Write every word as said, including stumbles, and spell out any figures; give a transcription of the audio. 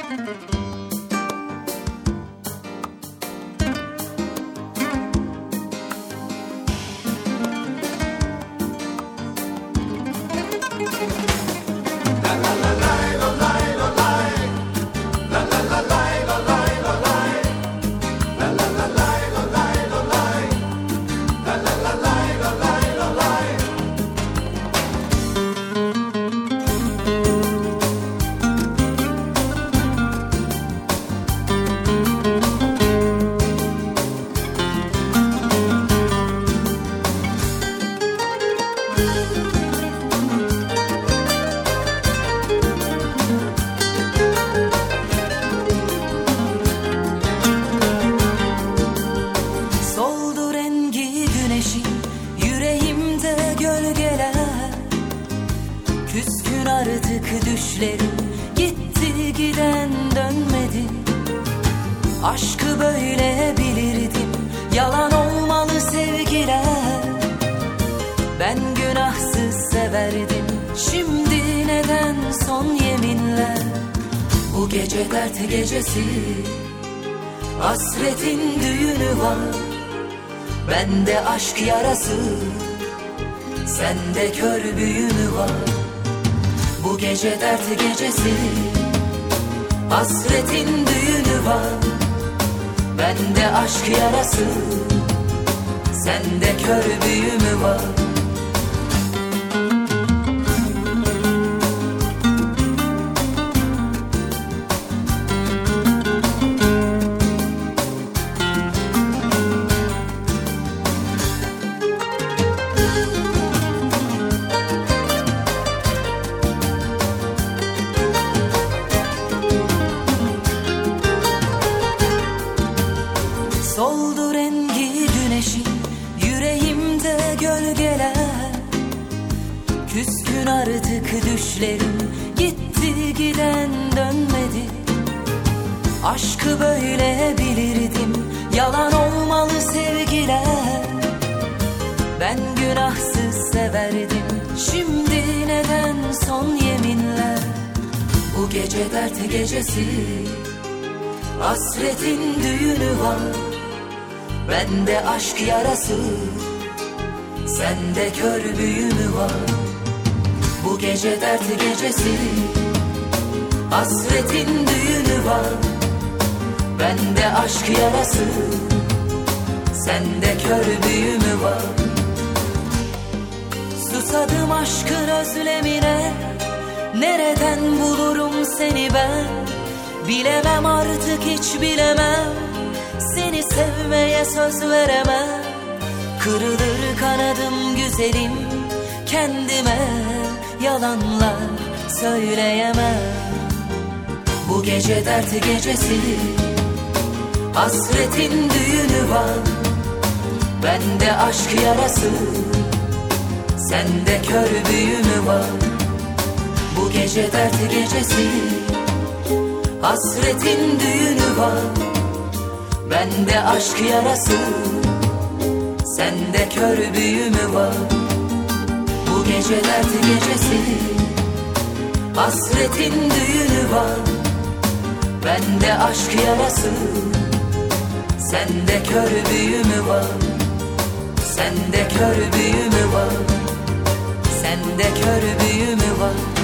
Küskün artık düşlerim, gitti giden dönmedi. Aşkı böyle bilirdim, yalan olmalı sevgiler. Ben günahsız severdim, şimdi neden son yeminler? Bu gece dert gecesi, hasretin düğünü var. Bende aşk yarası, sende kör büyü var. Bu gece dert gecesi, hasretin düğünü var. Bende aşk yarası, sende kör büyü var. Soldu rengi güneşin, yüreğimde gölgeler. Küskün artık düşlerim, gitti giden dönmedi. Aşkı böyle bilirdim, yalan olmalı sevgiler. Ben günahsız severdim, şimdi neden son yeminler? Bu gece dert gecesi, hasretin düğünü var. Bende aşk yarası, sende kör büyü var. Bu gece dert gecesi, hasretin düğünü var. Bende aşk yarası, sende kör büyü var. Susadım aşkın özlemine, nereden bulurum seni ben? Bilemem artık, hiç bilemem, seni sevmeye söz veremem. Kırılır kanadım güzelim, kendime yalanlar söyleyemem. Bu gece dert gecesi, hasretin düğünü var. Bende aşk yarası, sende kör büyü var. Bu gece dert gecesi, hasretin düğünü var. Bende aşk yarası, sende kör büyü var. Bu gece dert gecesi, hasretin düğünü var. Bende aşk yarası, sende kör büyü var. Sende kör büyü var. Sende kör büyü var.